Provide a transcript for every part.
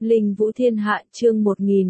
Linh Vũ Thiên Hạ chương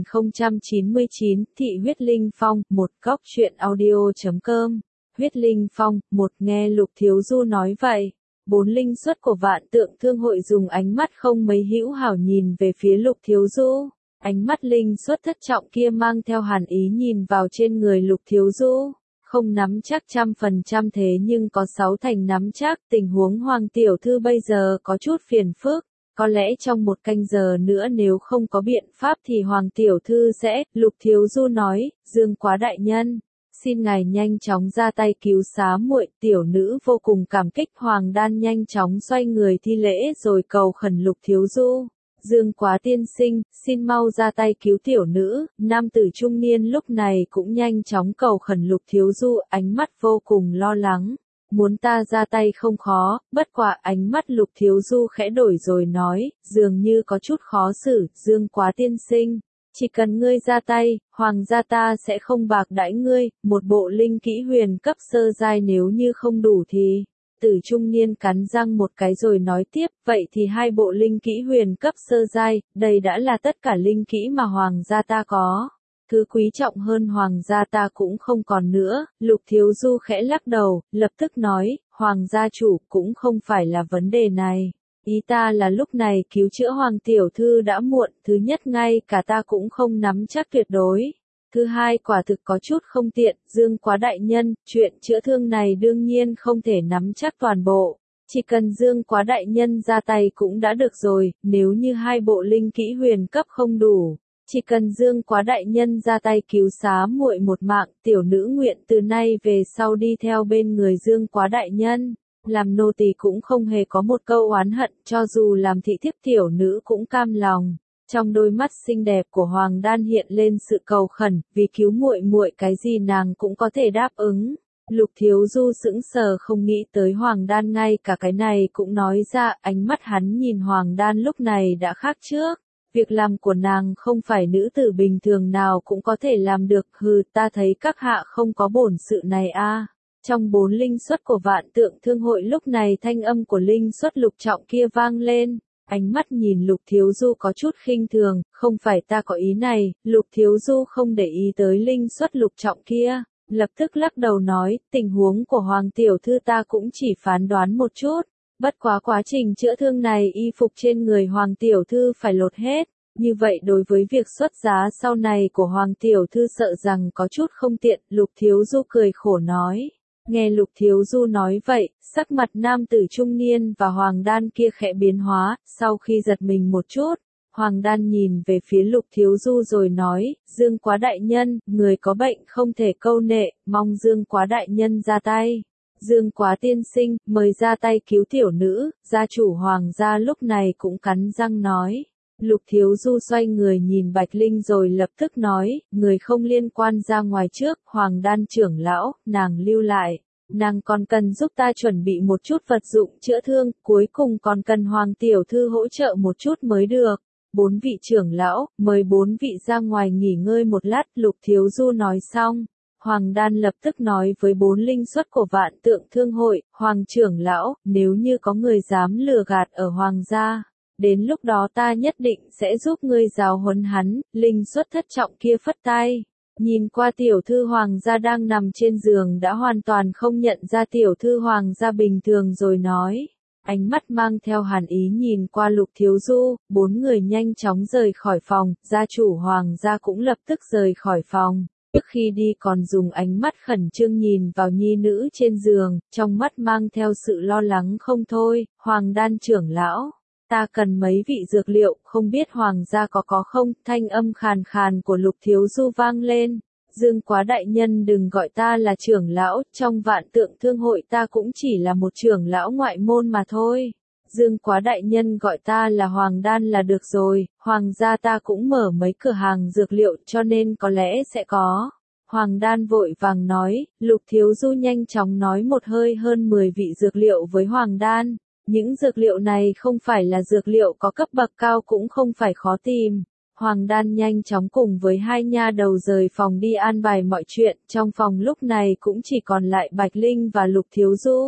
1099, Thị huyết linh phong, một góc truyện audio.com. Huyết linh phong, một nghe Lục Thiếu Du nói vậy. Bốn linh xuất của Vạn Tượng Thương hội dùng ánh mắt không mấy hữu hảo nhìn về phía Lục Thiếu Du. Ánh mắt linh xuất thất trọng kia mang theo hàn ý nhìn vào trên người Lục Thiếu Du. Không nắm chắc 100% thế nhưng có 6 thành nắm chắc. Tình huống Hoàng Tiểu Thư bây giờ có chút phiền phức. Có lẽ trong một canh giờ nữa nếu không có biện pháp thì Hoàng Tiểu Thư sẽ, Lục Thiếu Du nói, Dương Quá đại nhân. Xin ngài nhanh chóng ra tay cứu xá muội. Tiểu nữ vô cùng cảm kích. Hoàng Đan nhanh chóng xoay người thi lễ rồi cầu khẩn Lục Thiếu Du. Dương Quá tiên sinh, xin mau ra tay cứu tiểu nữ. Nam tử trung niên lúc này cũng nhanh chóng cầu khẩn Lục Thiếu Du, ánh mắt vô cùng lo lắng. Muốn ta ra tay không khó, bất quả ánh mắt Lục Thiếu Du khẽ đổi rồi nói, dường như có chút khó xử. Dương Quá tiên sinh, chỉ cần ngươi ra tay, hoàng gia ta sẽ không bạc đãi ngươi. Một bộ linh kỹ huyền cấp sơ giai, nếu như không đủ thì... Tử trung niên cắn răng một cái rồi nói tiếp, vậy thì 2 bộ linh kỹ huyền cấp sơ giai, đây đã là tất cả linh kỹ mà hoàng gia ta có. Thứ quý trọng hơn hoàng gia ta cũng không còn nữa. Lục Thiếu Du khẽ lắc đầu, lập tức nói, hoàng gia chủ cũng không phải là vấn đề này. Ý ta là lúc này cứu chữa Hoàng Tiểu Thư đã muộn. Thứ nhất ngay cả ta cũng không nắm chắc tuyệt đối. Thứ hai quả thực có chút không tiện. Dương Quá đại nhân, chuyện chữa thương này đương nhiên không thể nắm chắc toàn bộ. Chỉ cần Dương Quá đại nhân ra tay cũng đã được rồi. Nếu như 2 bộ linh kỹ huyền cấp không đủ, chỉ cần Dương Quá đại nhân ra tay cứu xá muội một mạng, tiểu nữ nguyện từ nay về sau đi theo bên người Dương Quá đại nhân. Làm nô tỳ cũng không hề có một câu oán hận, cho dù làm thị thiếp tiểu nữ cũng cam lòng. Trong đôi mắt xinh đẹp của Hoàng Đan hiện lên sự cầu khẩn, vì cứu muội muội cái gì nàng cũng có thể đáp ứng. Lục Thiếu Du sững sờ không nghĩ tới Hoàng Đan ngay cả cái này cũng nói ra. Ánh mắt hắn nhìn Hoàng Đan lúc này đã khác trước. Việc làm của nàng không phải nữ tử bình thường nào cũng có thể làm được. Hừ, ta thấy các hạ không có bổn sự này a. Trong 4 linh xuất của Vạn Tượng Thương hội lúc này thanh âm của linh xuất lục trọng kia vang lên. Ánh mắt nhìn Lục Thiếu Du có chút khinh thường, không phải ta có ý này. Lục Thiếu Du không để ý tới linh xuất lục trọng kia, lập tức lắc đầu nói, tình huống của Hoàng Tiểu Thư ta cũng chỉ phán đoán một chút. Bất quá quá trình chữa thương này y phục trên người Hoàng Tiểu Thư phải lột hết. Như vậy đối với việc xuất giá sau này của Hoàng Tiểu Thư sợ rằng có chút không tiện. Lục Thiếu Du cười khổ nói. Nghe Lục Thiếu Du nói vậy, sắc mặt nam tử trung niên và Hoàng Đan kia khẽ biến hóa. Sau khi giật mình một chút, Hoàng Đan nhìn về phía Lục Thiếu Du rồi nói, Dương Quá đại nhân, người có bệnh không thể câu nệ, mong Dương Quá đại nhân ra tay. Dương Quá tiên sinh, mời ra tay cứu tiểu nữ. Gia chủ Hoàng gia lúc này cũng cắn răng nói. Lục Thiếu Du xoay người nhìn Bạch Linh rồi lập tức nói, người không liên quan ra ngoài trước. Hoàng Đan trưởng lão, nàng lưu lại. Nàng còn cần giúp ta chuẩn bị một chút vật dụng chữa thương, cuối cùng còn cần Hoàng Tiểu Thư hỗ trợ một chút mới được. 4 vị trưởng lão, mời 4 vị ra ngoài nghỉ ngơi một lát. Lục Thiếu Du nói xong, Hoàng Đan lập tức nói với 4 linh xuất của Vạn Tượng Thương hội, Hoàng trưởng lão, nếu như có người dám lừa gạt ở Hoàng gia, đến lúc đó ta nhất định sẽ giúp ngươi giáo huấn hắn. Linh xuất thất trọng kia phất tay, nhìn qua tiểu thư Hoàng gia đang nằm trên giường đã hoàn toàn không nhận ra tiểu thư Hoàng gia bình thường rồi nói. Ánh mắt mang theo hàn ý nhìn qua Lục Thiếu Du. 4 người nhanh chóng rời khỏi phòng. Gia chủ Hoàng gia cũng lập tức rời khỏi phòng. Trước khi đi còn dùng ánh mắt khẩn trương nhìn vào nhi nữ trên giường, trong mắt mang theo sự lo lắng không thôi. Hoàng Đan trưởng lão, ta cần mấy vị dược liệu, không biết Hoàng gia có không? Thanh âm khàn khàn của Lục Thiếu Du vang lên. Dương Quá đại nhân đừng gọi ta là trưởng lão, trong Vạn Tượng Thương hội ta cũng chỉ là một trưởng lão ngoại môn mà thôi. Dương Quá đại nhân gọi ta là Hoàng Đan là được rồi. Hoàng gia ta cũng mở mấy cửa hàng dược liệu cho nên có lẽ sẽ có. Hoàng Đan vội vàng nói. Lục Thiếu Du nhanh chóng nói một hơi hơn 10 vị dược liệu với Hoàng Đan. Những dược liệu này không phải là dược liệu có cấp bậc cao cũng không phải khó tìm. Hoàng Đan nhanh chóng cùng với 2 nha đầu rời phòng đi an bài mọi chuyện. Trong phòng lúc này cũng chỉ còn lại Bạch Linh và Lục Thiếu Du.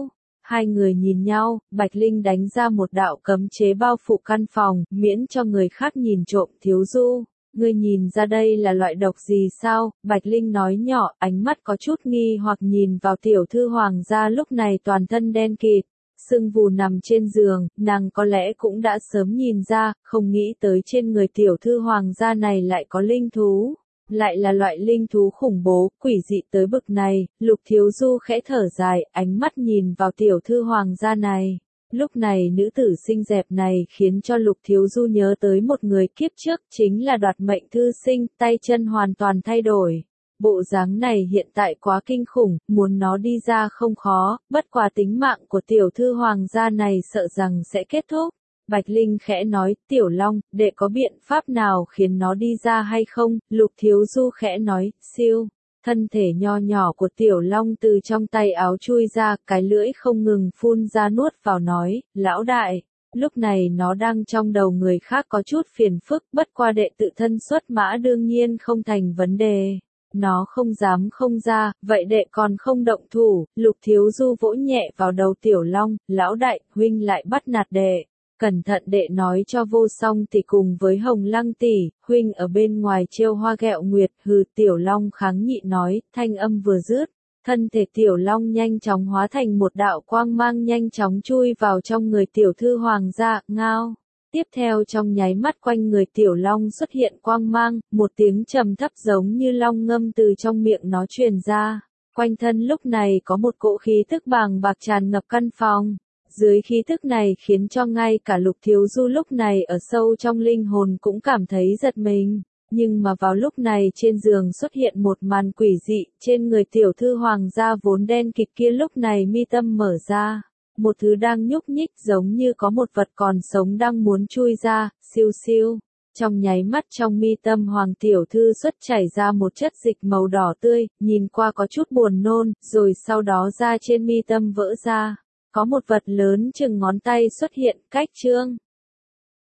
Hai người nhìn nhau, Bạch Linh đánh ra một đạo cấm chế bao phủ căn phòng, miễn cho người khác nhìn trộm. Thiếu Du, ngươi nhìn ra đây là loại độc gì sao? Bạch Linh nói nhỏ, ánh mắt có chút nghi hoặc nhìn vào tiểu thư hoàng gia lúc này toàn thân đen kịt. Sưng vù nằm trên giường, nàng có lẽ cũng đã sớm nhìn ra, không nghĩ tới trên người tiểu thư hoàng gia này lại có linh thú. Lại là loại linh thú khủng bố, quỷ dị tới bực này. Lục Thiếu Du khẽ thở dài, ánh mắt nhìn vào tiểu thư hoàng gia này. Lúc này nữ tử xinh đẹp này khiến cho Lục Thiếu Du nhớ tới một người kiếp trước, chính là Đoạt Mệnh Thư Sinh, tay chân hoàn toàn thay đổi. Bộ dáng này hiện tại quá kinh khủng, muốn nó đi ra không khó, bất quá tính mạng của tiểu thư hoàng gia này sợ rằng sẽ kết thúc. Bạch Linh khẽ nói, Tiểu Long, đệ có biện pháp nào khiến nó đi ra hay không? Lục Thiếu Du khẽ nói, siêu. Thân thể nho nhỏ của Tiểu Long từ trong tay áo chui ra, cái lưỡi không ngừng phun ra nuốt vào nói, lão đại. Lúc này nó đang trong đầu người khác có chút phiền phức, bất qua đệ tự thân xuất mã đương nhiên không thành vấn đề. Nó không dám không ra, vậy đệ còn không động thủ. Lục Thiếu Du vỗ nhẹ vào đầu Tiểu Long, lão đại, huynh lại bắt nạt đệ. Cẩn thận đệ nói cho Vô Song tỷ cùng với Hồng Lăng tỷ, huynh ở bên ngoài trêu hoa ghẹo nguyệt. Hừ, Tiểu Long kháng nghị nói, thanh âm vừa dứt, thân thể Tiểu Long nhanh chóng hóa thành một đạo quang mang nhanh chóng chui vào trong người tiểu thư hoàng gia. Ngao. Tiếp theo trong nháy mắt quanh người Tiểu Long xuất hiện quang mang, một tiếng trầm thấp giống như long ngâm từ trong miệng nó truyền ra. Quanh thân lúc này có một cỗ khí tức bàng bạc tràn ngập căn phòng. Dưới khí tức này khiến cho ngay cả Lục Thiếu Du lúc này ở sâu trong linh hồn cũng cảm thấy giật mình. Nhưng mà vào lúc này trên giường xuất hiện một màn quỷ dị, trên người tiểu thư hoàng gia vốn đen kịt kia lúc này mi tâm mở ra. Một thứ đang nhúc nhích giống như có một vật còn sống đang muốn chui ra, siêu siêu. Trong nháy mắt trong mi tâm hoàng tiểu thư xuất chảy ra một chất dịch màu đỏ tươi, nhìn qua có chút buồn nôn, rồi sau đó ra trên mi tâm vỡ ra. Có một vật lớn chừng ngón tay xuất hiện, cách trương.